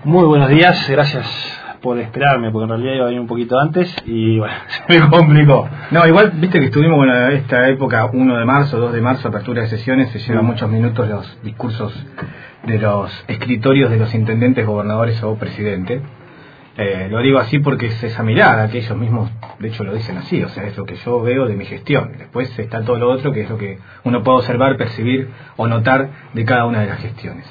Muy buenos días, gracias por esperarme, porque en realidad iba a venir un poquito antes y bueno, se me complicó. No, igual viste que estuvimos en esta época, 1 de marzo, 2 de marzo, apertura de sesiones, se llevan muchos minutos los discursos de los escritorios de los intendentes, gobernadores o presidentes. Lo digo así porque es esa mirada que ellos mismos, de hecho lo dicen así, o sea, es lo que yo veo de mi gestión. Después está todo lo otro, que es lo que uno puede observar, percibir o notar de cada una de las gestiones.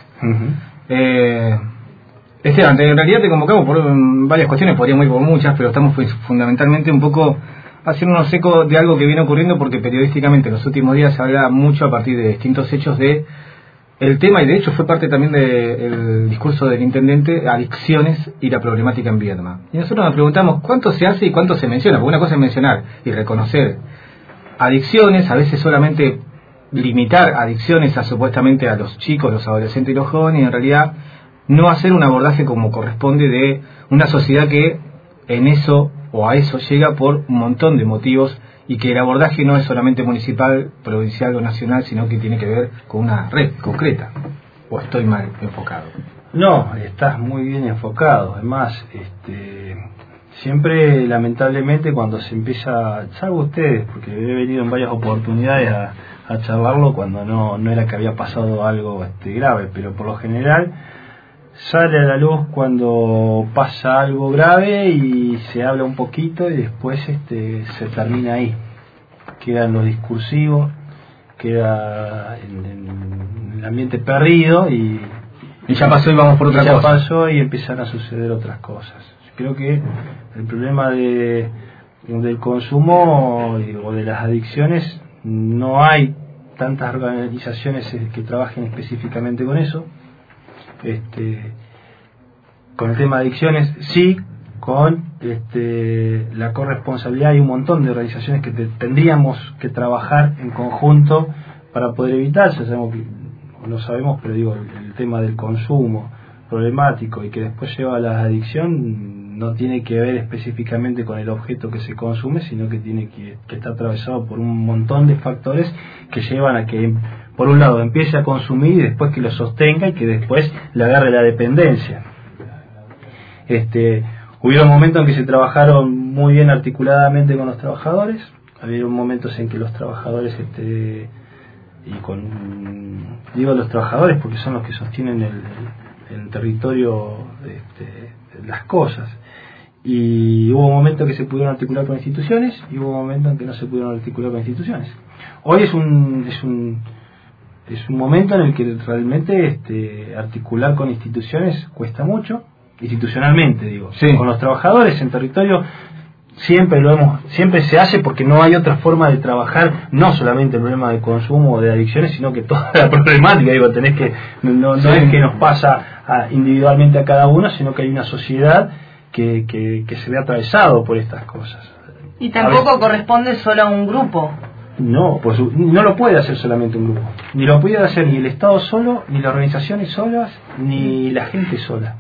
Esteban, en realidad te convocamos por varias cuestiones, podríamos ir por muchas, pero estamos fundamentalmente un poco haciéndonos eco de algo que viene ocurriendo, porque periodísticamente en los últimos días se habla mucho a partir de distintos hechos de el tema, y de hecho fue parte también del discurso del intendente, adicciones y la problemática en Viedma. Y nosotros nos preguntamos cuánto se hace y cuánto se menciona, porque una cosa es mencionar y reconocer adicciones, a veces solamente limitar adicciones a supuestamente a los chicos, los adolescentes y los jóvenes, y en realidad no hacer un abordaje como corresponde de una sociedad que en eso o a eso llega por un montón de motivos, y que el abordaje no es solamente municipal, provincial o nacional, sino que tiene que ver con una red concreta. ¿O estoy mal enfocado? No, estás muy bien enfocado. Además, siempre lamentablemente cuando se empieza, salvo ustedes, porque he venido en varias oportunidades a charlarlo cuando no era que había pasado algo grave, pero por lo general sale a la luz cuando pasa algo grave y se habla un poquito y después se termina ahí. Queda en lo discursivo, queda en el ambiente perdido y ya pasó y vamos por otra cosa. Ya pasó y empiezan a suceder otras cosas. Creo que el problema del consumo o de las adicciones, no hay tantas organizaciones que trabajen específicamente con eso. Con el tema de adicciones, sí, con la corresponsabilidad. Hay un montón de organizaciones que tendríamos que trabajar en conjunto para poder evitar, ya sabemos que, lo sabemos, pero digo, el tema del consumo problemático y que después lleva a la adicción no tiene que ver específicamente con el objeto que se consume, sino que tiene que estar atravesado por un montón de factores que llevan a que, por un lado, empiece a consumir y después que lo sostenga y que después le agarre la dependencia. Hubieron momentos en que se trabajaron muy bien articuladamente con los trabajadores, había momentos en que los trabajadores, digo los trabajadores porque son los que sostienen el territorio, las cosas, y hubo momentos que se pudieron articular con instituciones y hubo momentos en que no se pudieron articular con instituciones. Hoy es un momento en el que realmente articular con instituciones cuesta mucho, institucionalmente digo, sí. Con los trabajadores en territorio siempre se hace, porque no hay otra forma de trabajar, no solamente el problema de consumo o de adicciones, sino que toda la problemática, digo, tenés que no es que nos pasa individualmente a cada uno, sino que hay una sociedad que se ve atravesado por estas cosas. Y tampoco corresponde solo a un grupo. No, pues no lo puede hacer solamente un grupo, ni lo puede hacer ni el Estado solo, ni las organizaciones solas, ni la gente sola.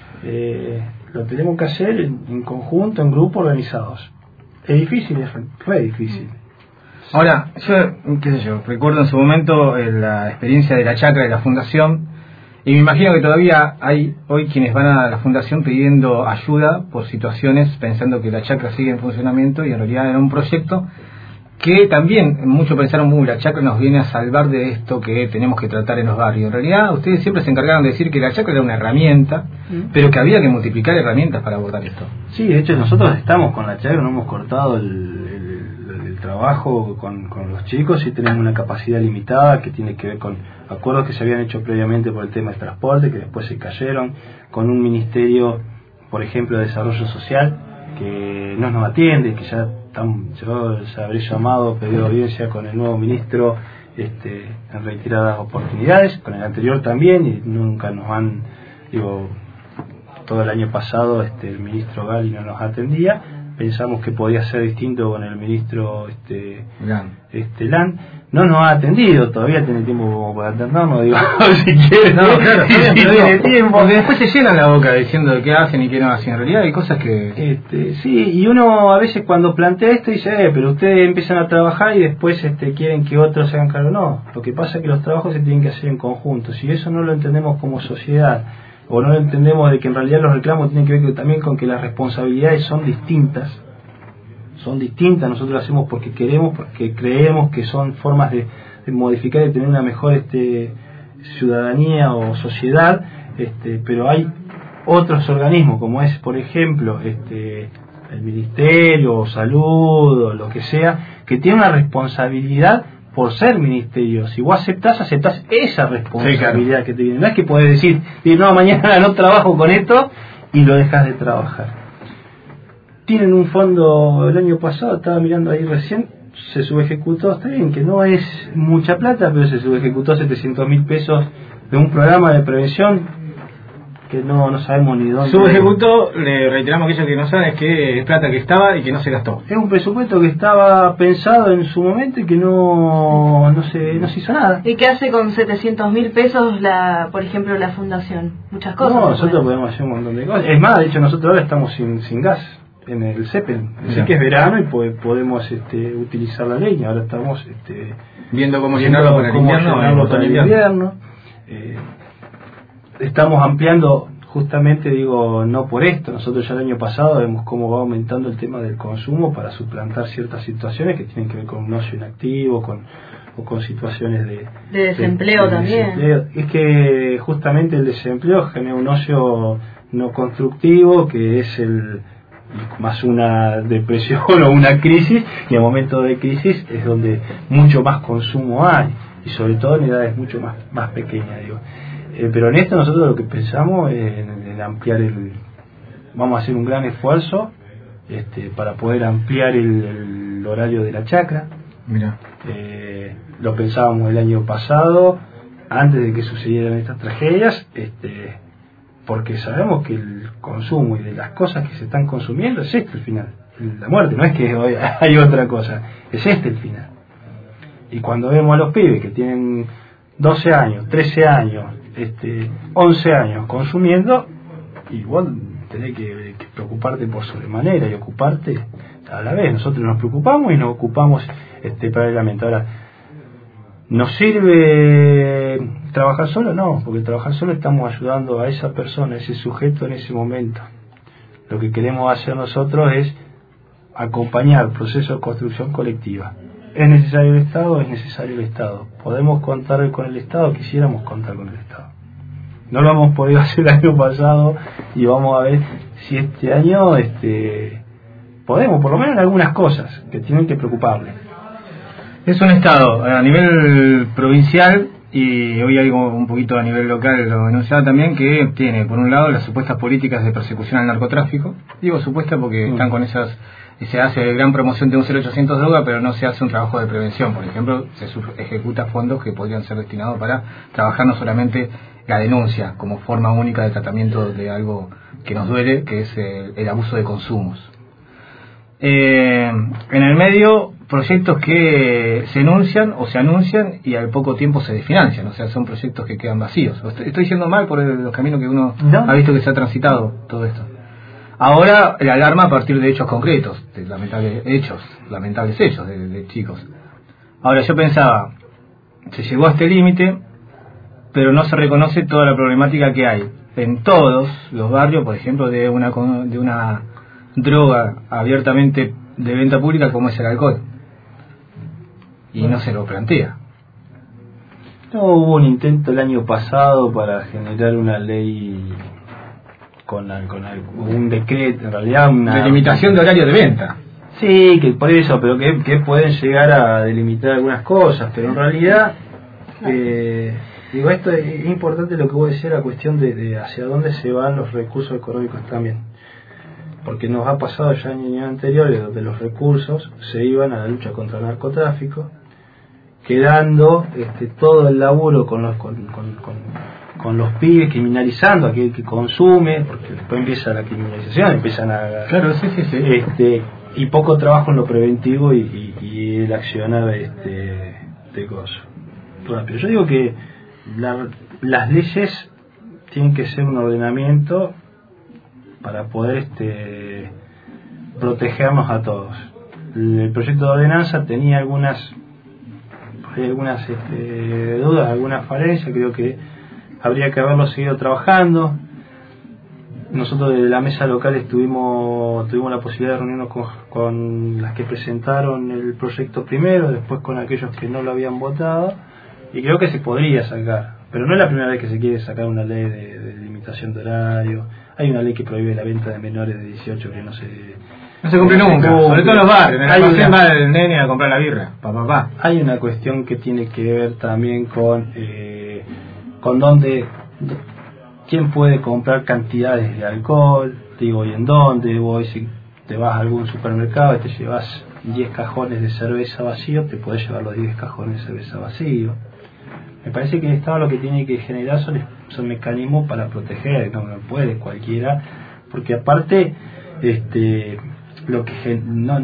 Lo tenemos que hacer en conjunto, en grupos organizados. Es difícil, es re difícil. Ahora, yo recuerdo en su momento la experiencia de la chacra de la fundación, y me imagino que todavía hay hoy quienes van a la fundación pidiendo ayuda por situaciones, pensando que la chacra sigue en funcionamiento, y en realidad era un proyecto que también muchos pensaron, la chacra nos viene a salvar de esto que tenemos que tratar en los barrios. En realidad ustedes siempre se encargaron de decir que la chacra era una herramienta, pero que había que multiplicar herramientas para abordar esto. Sí, de hecho nosotros estamos con la chacra, no hemos cortado el trabajo con los chicos, y tenemos una capacidad limitada que tiene que ver con acuerdos que se habían hecho previamente por el tema del transporte, que después se cayeron, con un ministerio, por ejemplo, de desarrollo social, que no nos atiende, que yo se habré llamado, pedido audiencia con el nuevo ministro en reiteradas oportunidades, con el anterior también, y nunca nos han, todo el año pasado el ministro Gali no nos atendía. Pensamos que podía ser distinto con el ministro Lan. No nos ha atendido, todavía tiene tiempo como para atendernos, digo, si quiere. No, claro, si tiene tiempo. Porque después se llenan la boca diciendo de qué hacen y qué no hacen. En realidad hay cosas que... sí, y uno a veces cuando plantea esto dice, pero ustedes empiezan a trabajar y después quieren que otros se hagan cargo. No, lo que pasa es que los trabajos se tienen que hacer en conjunto. Si eso no lo entendemos como sociedad o no entendemos de que en realidad los reclamos tienen que ver también con que las responsabilidades son distintas. Nosotros lo hacemos porque queremos, porque creemos que son formas de modificar y tener una mejor ciudadanía o sociedad, pero hay otros organismos, como es, por ejemplo, el Ministerio o Salud o lo que sea, que tiene una responsabilidad por ser ministerio. Si vos aceptás esa responsabilidad, sí, claro, que te viene. No es que podés decir, no, mañana no trabajo con esto y lo dejas de trabajar. Tienen un fondo, el año pasado estaba mirando ahí recién, se subejecutó, está bien que no es mucha plata, pero se subejecutó 700.000 pesos de un programa de prevención que no sabemos ni dónde. Subejecutó, le reiteramos a aquellos que no saben, es que es plata que estaba y que no se gastó. Es un presupuesto que estaba pensado en su momento y que no se hizo nada. ¿Y qué hace con 700.000 pesos, por ejemplo, la fundación? Muchas cosas. No, nosotros podemos hacer un montón de cosas. Es más, de hecho, nosotros ahora estamos sin gas en el Zeppelin. Sé que es verano y podemos utilizar la leña. Ahora estamos viendo cómo llenarlo para el invierno. Estamos ampliando, justamente no por esto. Nosotros ya el año pasado vemos cómo va aumentando el tema del consumo para suplantar ciertas situaciones que tienen que ver con un ocio inactivo, o con situaciones de desempleo también. Desempleo. Es que justamente el desempleo genera un ocio no constructivo, que es más una depresión o una crisis, y en momentos de crisis es donde mucho más consumo hay, y sobre todo en edades mucho más pequeñas, pero en esto nosotros lo que pensamos es en ampliar vamos a hacer un gran esfuerzo para poder ampliar el horario de la chacra. Mira, lo pensábamos el año pasado, antes de que sucedieran estas tragedias, porque sabemos que el consumo y de las cosas que se están consumiendo es el final, la muerte. No es que hoy hay otra cosa, es el final. Y cuando vemos a los pibes que tienen 12 años, 13 años, 11 años consumiendo, igual tenés que preocuparte por sobremanera y ocuparte a la vez. Nosotros nos preocupamos y nos ocupamos paralelamente. Ahora, ¿nos sirve trabajar solo? No, porque trabajar solo estamos ayudando a esa persona, a ese sujeto en ese momento. Lo que queremos hacer nosotros es acompañar procesos de construcción colectiva. ¿Es necesario el Estado? Es necesario el Estado. ¿Podemos contar con el Estado? Quisiéramos contar con el Estado. No lo hemos podido hacer el año pasado y vamos a ver si este año podemos, por lo menos en algunas cosas que tienen que preocuparle. Es un Estado a nivel provincial, y hoy hay un poquito a nivel local, lo denunciaba también, que tiene por un lado las supuestas políticas de persecución al narcotráfico. Digo supuestas porque están con esas, y se hace gran promoción de un 0800 droga, pero no se hace un trabajo de prevención. Por ejemplo, se ejecuta fondos que podrían ser destinados para trabajar no solamente la denuncia como forma única de tratamiento de algo que nos duele, que es el abuso de consumos. En el medio, proyectos que se enuncian o se anuncian y al poco tiempo se desfinancian, o sea, son proyectos que quedan vacíos. Estoy diciendo mal por los caminos que uno ha visto que se ha transitado todo esto. Ahora la alarma a partir de hechos concretos, de lamentables hechos de chicos. Ahora yo pensaba, se llegó a este límite, pero no se reconoce toda la problemática que hay en todos los barrios, por ejemplo, de una droga abiertamente de venta pública como es el alcohol. Y no se lo plantea. No, hubo un intento el año pasado para generar una ley con un decreto, en realidad una limitación de horario de venta. Sí, que por eso, pero que pueden llegar a delimitar algunas cosas, pero en realidad esto es importante lo que vos decías, la cuestión de hacia dónde se van los recursos económicos también, porque nos ha pasado ya en años anteriores donde los recursos se iban a la lucha contra el narcotráfico, quedando todo el laburo con los pibes, criminalizando a aquel que consume, porque después empieza la criminalización, empiezan a... Claro, sí. Y poco trabajo en lo preventivo y el accionar de cosas rápido. Yo digo que las leyes tienen que ser un ordenamiento para poder protegernos a todos. El proyecto de ordenanza tenía algunas dudas, algunas falencias. Creo que habría que haberlo seguido trabajando. nosotros de la mesa local tuvimos la posibilidad de reunirnos con las que presentaron el proyecto primero, después con aquellos que no lo habían votado, y creo que se podría sacar, pero no es la primera vez que se quiere sacar una ley de limitación de horario. Hay una ley que prohíbe la venta de menores de 18 que no se cumple nunca, sobre todo en los barrios. En el almacén va el nene a comprar la birra, papá. Hay una cuestión que tiene que ver también con dónde, quién puede comprar cantidades de alcohol, digo, y en dónde. Vos, si te vas a algún supermercado y te llevas 10 cajones de cerveza vacío, te podés llevar los 10 cajones de cerveza vacío. Me parece que el Estado lo que tiene que generar son mecanismos para proteger, no puede cualquiera, porque aparte lo que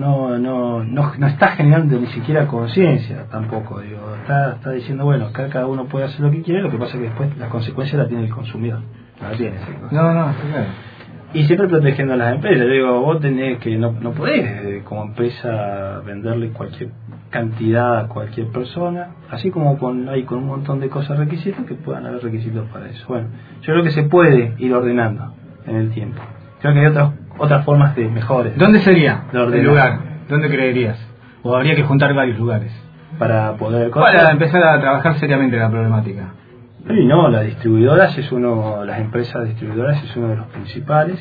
no está generando ni siquiera conciencia tampoco, digo, está diciendo, bueno, cada uno puede hacer lo que quiere, lo que pasa es que después la consecuencia la tiene el consumidor, no la tiene. No, está claro. Y siempre protegiendo a las empresas. Yo digo, vos tenés que, no podés como empresa venderle cualquier cantidad a cualquier persona, así como hay con un montón de cosas, requisitos, que puedan haber requisitos para eso. Bueno, yo creo que se puede ir ordenando en el tiempo. Creo que hay otras formas de mejores. ¿Dónde sería el lugar? ¿Dónde creerías? ¿O habría que juntar varios lugares? Para poder... Para empezar a trabajar seriamente la problemática. Y no, las distribuidoras las empresas distribuidoras es uno de los principales.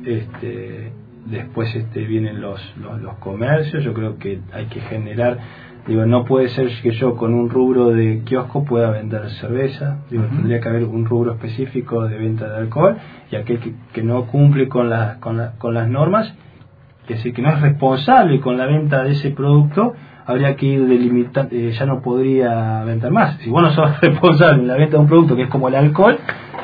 Después vienen los comercios. Yo creo que hay que generar, digo, no puede ser que yo con un rubro de kiosco pueda vender cerveza, digo, tendría que haber un rubro específico de venta de alcohol, y aquel que no cumple con las normas, es decir, que no es responsable con la venta de ese producto, habría que ir delimitando, ya no podría vender más. Si vos no sos responsable en la venta de un producto que es como el alcohol,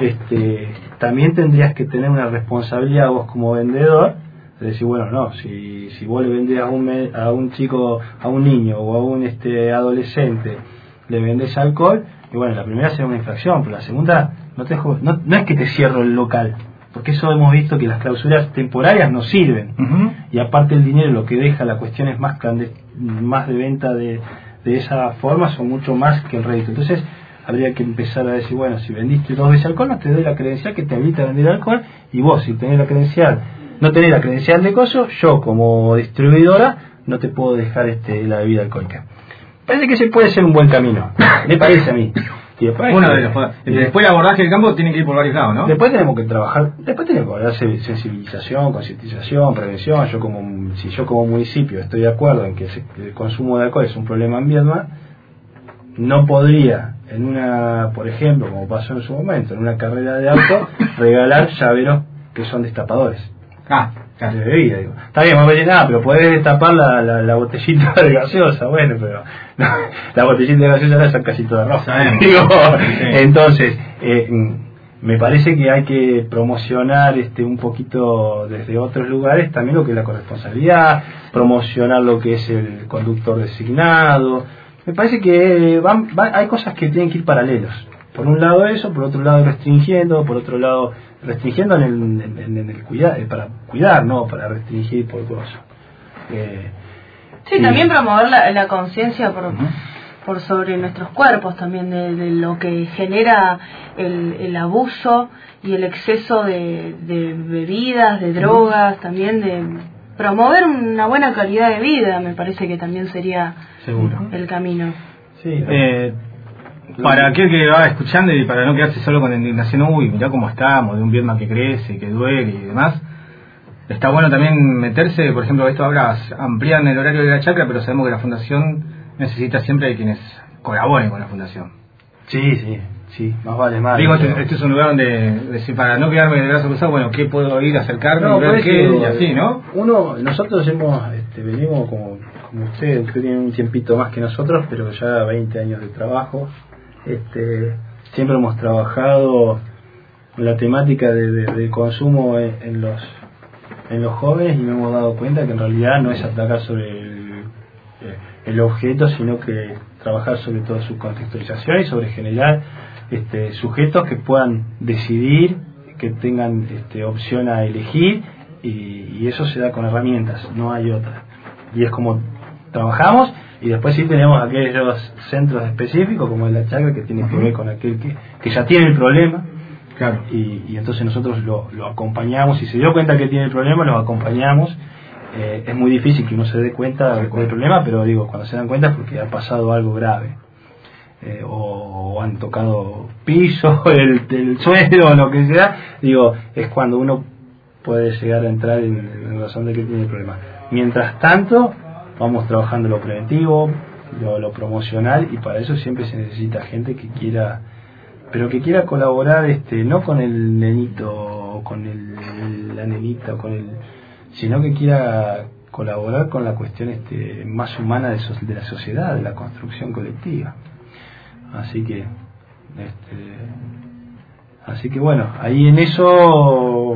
también tendrías que tener una responsabilidad vos como vendedor, de decir, bueno, no, si vos le vendés a un chico, a un niño o a un adolescente, le vendés alcohol, y bueno, la primera será una infracción, pero la segunda no es que te cierro el local, porque eso hemos visto que las clausuras temporarias no sirven, y aparte el dinero, lo que deja, la cuestión es más de venta de esa forma, son mucho más que el rédito. Entonces habría que empezar a decir, bueno, si vendiste 2 veces alcohol, no te doy la credencial que te habilita a vender alcohol, y vos, si tenés la credencial, no tenés la credencial de coso, yo como distribuidora no te puedo dejar la bebida alcohólica. Parece que ese puede ser un buen camino, me parece a mí. Y después, después el abordaje del campo tiene que ir por varios lados, ¿no? Después tenemos que trabajar, hacer sensibilización, concientización, prevención. Si yo como municipio estoy de acuerdo en que el consumo de alcohol es un problema en Viedma, no podría, por ejemplo, como pasó en su momento, en una carrera de auto, regalar llaveros que son destapadores. De bebida, digo. Está bien, vos me decís, pero podés destapar la botellita de gaseosa, bueno, pero no, la botellita de gaseosa la son casi toda roja. Digo, sí. Entonces, me parece que hay que promocionar un poquito desde otros lugares también lo que es la corresponsabilidad, promocionar lo que es el conductor designado. Me parece que hay cosas que tienen que ir paralelos. Por un lado eso, por otro lado restringiendo, por otro lado restringiendo en el cuidar, para cuidar, no para restringir por cosas. Sí, también promover la conciencia por sobre nuestros cuerpos también, de lo que genera el abuso y el exceso de bebidas, de drogas, también de promover una buena calidad de vida, me parece que también sería seguro el camino. Sí, para aquel que va escuchando y para no quedarse solo con la indignación, mirá cómo estamos, de un Viedma que crece, que duele y demás, está bueno también meterse, por ejemplo, esto ahora amplían el horario de la chacra, pero sabemos que la fundación necesita siempre de quienes colaboren con la fundación. Sí, más vale más. Digo, este es un lugar donde, para no quedarme de brazo cruzado, bueno, ¿qué puedo ir a acercarme y ver qué? Y así, ¿no? Nosotros venimos como usted tiene un tiempito más que nosotros, pero ya 20 años de trabajo. Siempre hemos trabajado con la temática del consumo en los jóvenes, y nos hemos dado cuenta que en realidad no es atacar sobre el objeto, sino que trabajar sobre toda su contextualización y sobre generar sujetos que puedan decidir, que tengan opción a elegir, y eso se da con herramientas, no hay otra. Y es como trabajamos. Y después sí tenemos aquellos centros específicos como la chacra, que tiene que ver con aquel que ya tiene el problema, Claro. Y entonces nosotros lo acompañamos. Si se dio cuenta que tiene el problema, lo acompañamos. Es muy difícil que uno se dé cuenta del problema, pero digo, cuando se dan cuenta es porque ha pasado algo grave. O han tocado piso, el suelo o lo que sea. Digo, es cuando uno puede llegar a entrar en razón de que tiene el problema. Mientras tanto, vamos trabajando lo preventivo, lo promocional, y para eso siempre se necesita gente que quiera, pero que quiera colaborar, no con el nenito, con la nenita, sino que quiera colaborar con la cuestión más humana de la sociedad, de la construcción colectiva. Así que bueno, ahí en eso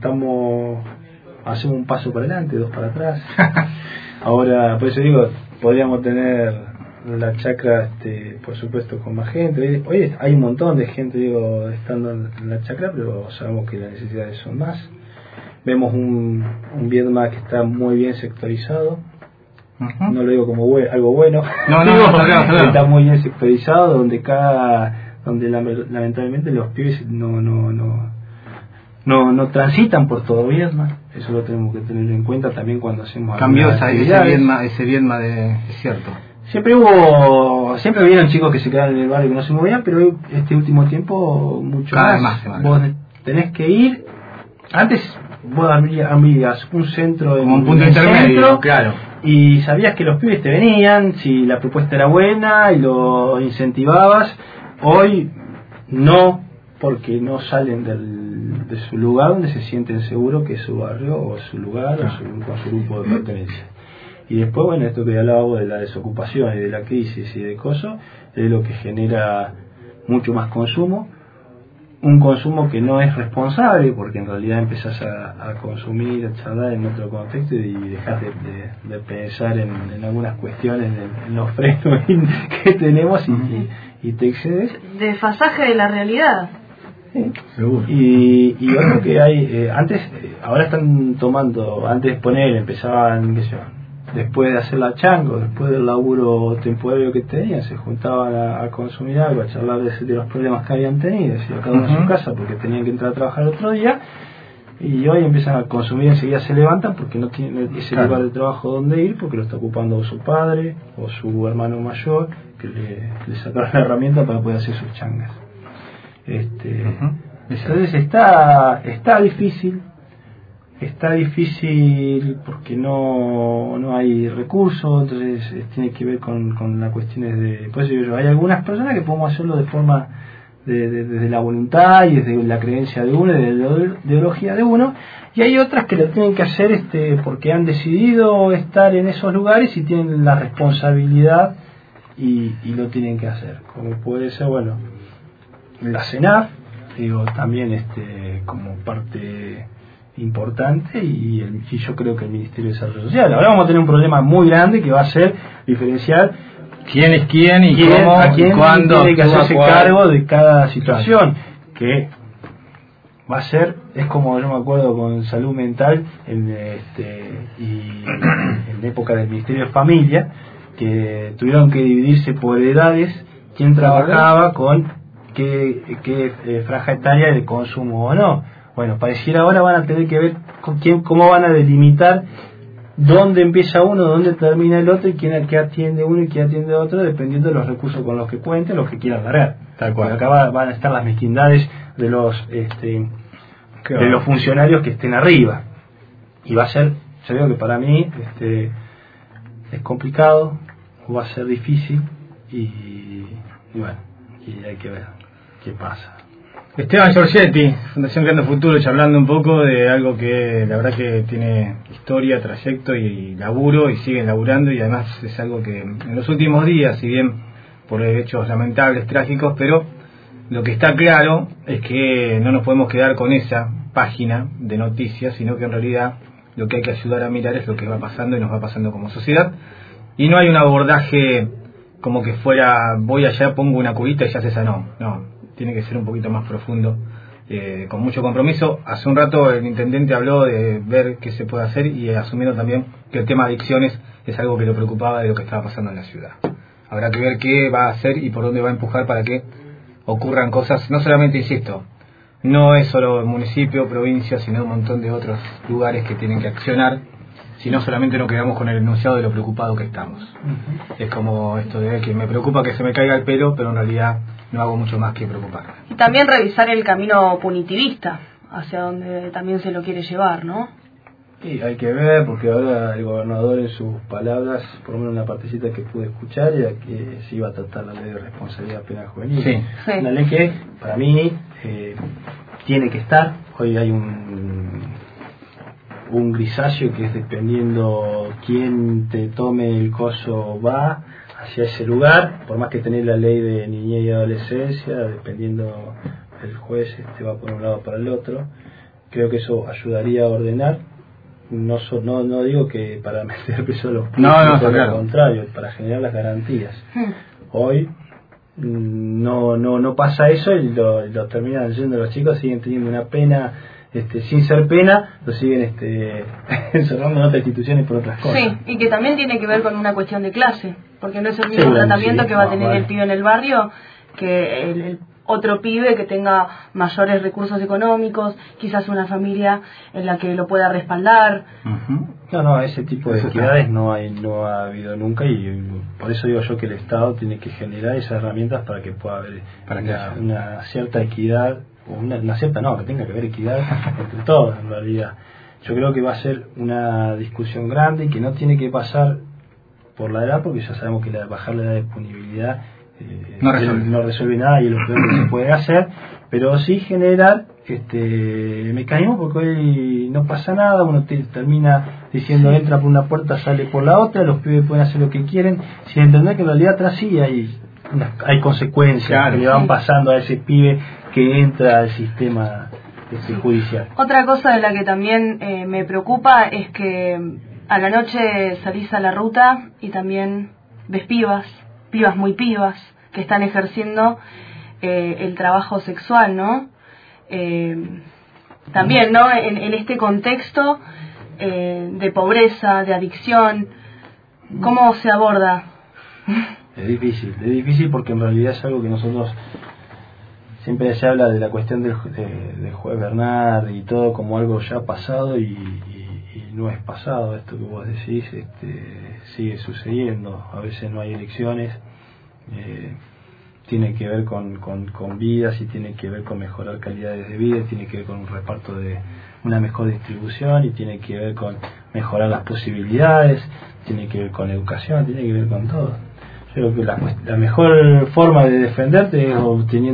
hacemos un paso para adelante, 2 para atrás. Ahora, por eso digo, podríamos tener la chacra, por supuesto, con más gente. Hoy hay un montón de gente, digo, estando en la chacra, pero sabemos que las necesidades son más. Vemos un Viedma que está muy bien sectorizado. No lo digo como algo bueno. No, está muy bien sectorizado, donde lamentablemente los pibes no transitan por todo Viedma. Eso lo tenemos que tener en cuenta también cuando hacemos cambió ese Viedma es cierto. Siempre hubieron chicos que se quedaron en el barrio que no se movían, pero este último tiempo mucho más. Vos tenés que ir. Antes vos abrías un centro como un punto intermedio, claro, y sabías que los pibes te venían si la propuesta era buena y lo incentivabas. Hoy no, porque no salen de su lugar donde se sienten seguros, que es su barrio o su lugar, o su grupo de pertenencia. Y después, bueno, esto que hablábamos de la desocupación y de la crisis y de cosas, es lo que genera mucho más consumo. Un consumo que no es responsable, porque en realidad empezás a consumir, a charlar en otro contexto y dejas de pensar en algunas cuestiones, en los frenos que tenemos y te excedes. Desfasaje de la realidad. Sí. Seguro. Y otro que hay, ahora están tomando, antes de empezaban, qué sé yo, después de hacer la chango, después del laburo temporario que tenían, se juntaban a consumir algo, a charlar de los problemas que habían tenido, y cada uno a su casa porque tenían que entrar a trabajar otro día, y hoy empiezan a consumir, enseguida se levantan porque no tienen ese lugar de trabajo donde ir, porque lo está ocupando su padre o su hermano mayor, que le sacaron la herramienta para poder hacer sus changas. Entonces está difícil. Está difícil porque no hay recursos, entonces tiene que ver con las cuestiones de... Pues hay algunas personas que podemos hacerlo de forma desde la voluntad y desde la creencia de uno, desde la ideología de uno, y hay otras que lo tienen que hacer porque han decidido estar en esos lugares y tienen la responsabilidad y lo tienen que hacer, como puede ser, bueno, la CENAF, también como parte importante, y yo creo que el Ministerio de Desarrollo Social. Ahora vamos a tener un problema muy grande que va a ser diferenciar quién es quién y cómo, a quién cuándo tiene que hacerse cargo de cada situación, que va a ser, es como yo me acuerdo con salud mental y en época del Ministerio de Familia, que tuvieron que dividirse por edades quién trabajaba con qué franja etaria de consumo o no. Bueno, pareciera ahora van a tener que ver cómo van a delimitar dónde empieza uno, dónde termina el otro, y qué atiende uno y quién atiende otro, dependiendo de los recursos con los que cuenten, los que quieran largar. Tal cual. Acá van a estar las mezquindades de los funcionarios que estén arriba. Y va a ser, yo digo que para mí es complicado, va a ser difícil, y bueno, y hay que ver qué pasa. Esteban Giorgetti, Fundación Creando Futuro, charlando un poco de algo que la verdad que tiene historia, trayecto y laburo, y siguen laburando, y además es algo que en los últimos días, si bien por hechos lamentables, trágicos, pero lo que está claro es que no nos podemos quedar con esa página de noticias, sino que en realidad lo que hay que ayudar a mirar es lo que va pasando y nos va pasando como sociedad, y no hay un abordaje como que fuera voy allá, pongo una cubita y ya se sanó. No, tiene que ser un poquito más profundo, con mucho compromiso. Hace un rato el intendente habló de ver qué se puede hacer, y asumiendo también que el tema de adicciones es algo que lo preocupaba de lo que estaba pasando en la ciudad. Habrá que ver qué va a hacer y por dónde va a empujar para que ocurran cosas, no solamente, insisto, no es solo municipio, provincia, sino un montón de otros lugares que tienen que accionar, si no solamente nos quedamos con el enunciado de lo preocupado que estamos. Es como esto de que me preocupa que se me caiga el pelo, pero en realidad no hago mucho más que preocuparme. Y también revisar el camino punitivista, hacia donde también se lo quiere llevar, ¿no? Y hay que ver, porque ahora el gobernador en sus palabras, por lo menos una partecita que pude escuchar, era que se iba a tratar la ley de responsabilidad penal juvenil. Sí. Una ley que, para mí, tiene que estar. Hoy hay un grisáceo que es dependiendo quién te tome el coso va hacia ese lugar, por más que tenés la ley de niñez y adolescencia, dependiendo el juez va por un lado o para el otro. Creo que eso ayudaría a ordenar. No digo que para meter preso a los no, al contrario, para generar las garantías. Hoy no pasa eso y lo terminan yendo los chicos, siguen teniendo una pena sin ser pena, lo siguen encerrando en otras instituciones por otras cosas. Sí, y que también tiene que ver con una cuestión de clase, porque no es el mismo tratamiento que va a tener el pibe en el barrio que el otro pibe que tenga mayores recursos económicos, quizás una familia en la que lo pueda respaldar. No, ese tipo de equidades no ha habido nunca, y por eso digo yo que el Estado tiene que generar esas herramientas para que pueda haber una cierta equidad, o una cierta que tenga que haber equidad entre todos en realidad. Yo creo que va a ser una discusión grande y que no tiene que pasar por la edad, porque ya sabemos que bajar la edad de punibilidad no resuelve nada y es lo peor que se puede hacer, pero sí generar mecanismos, porque hoy no pasa nada, uno termina diciendo entra por una puerta, sale por la otra, los pibes pueden hacer lo que quieren, sin entender que en realidad atrás sí hay consecuencias que le van pasando a ese pibe que entra al sistema judicial. Otra cosa de la que también me preocupa es que a la noche salís a la ruta y también ves pibas muy pibas, que están ejerciendo el trabajo sexual, ¿no? También, ¿no? En este contexto de pobreza, de adicción, ¿cómo se aborda? Es difícil porque en realidad es algo que nosotros siempre se habla de la cuestión del juez Bernard y todo como algo ya pasado y no es pasado. Esto que vos decís sigue sucediendo. A veces no hay elecciones, tiene que ver con vidas y tiene que ver con mejorar calidades de vida, tiene que ver con un reparto de una mejor distribución y tiene que ver con mejorar las posibilidades, tiene que ver con educación, tiene que ver con todo. Yo creo que la mejor forma de defenderte es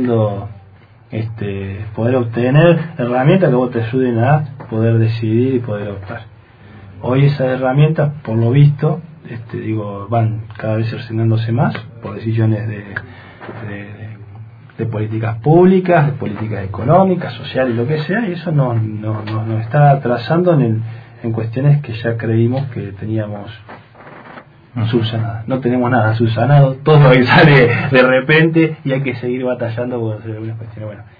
poder obtener herramientas que vos te ayuden a poder decidir y poder optar. Hoy esas herramientas, por lo visto, van cada vez cercenándose más por decisiones de políticas públicas, de políticas económicas, sociales, lo que sea, y eso nos está atrasando en cuestiones que ya creímos que teníamos subsanadas. No tenemos nada subsanado, todo lo que sale de repente y hay que seguir batallando por hacer algunas cuestiones. Bueno,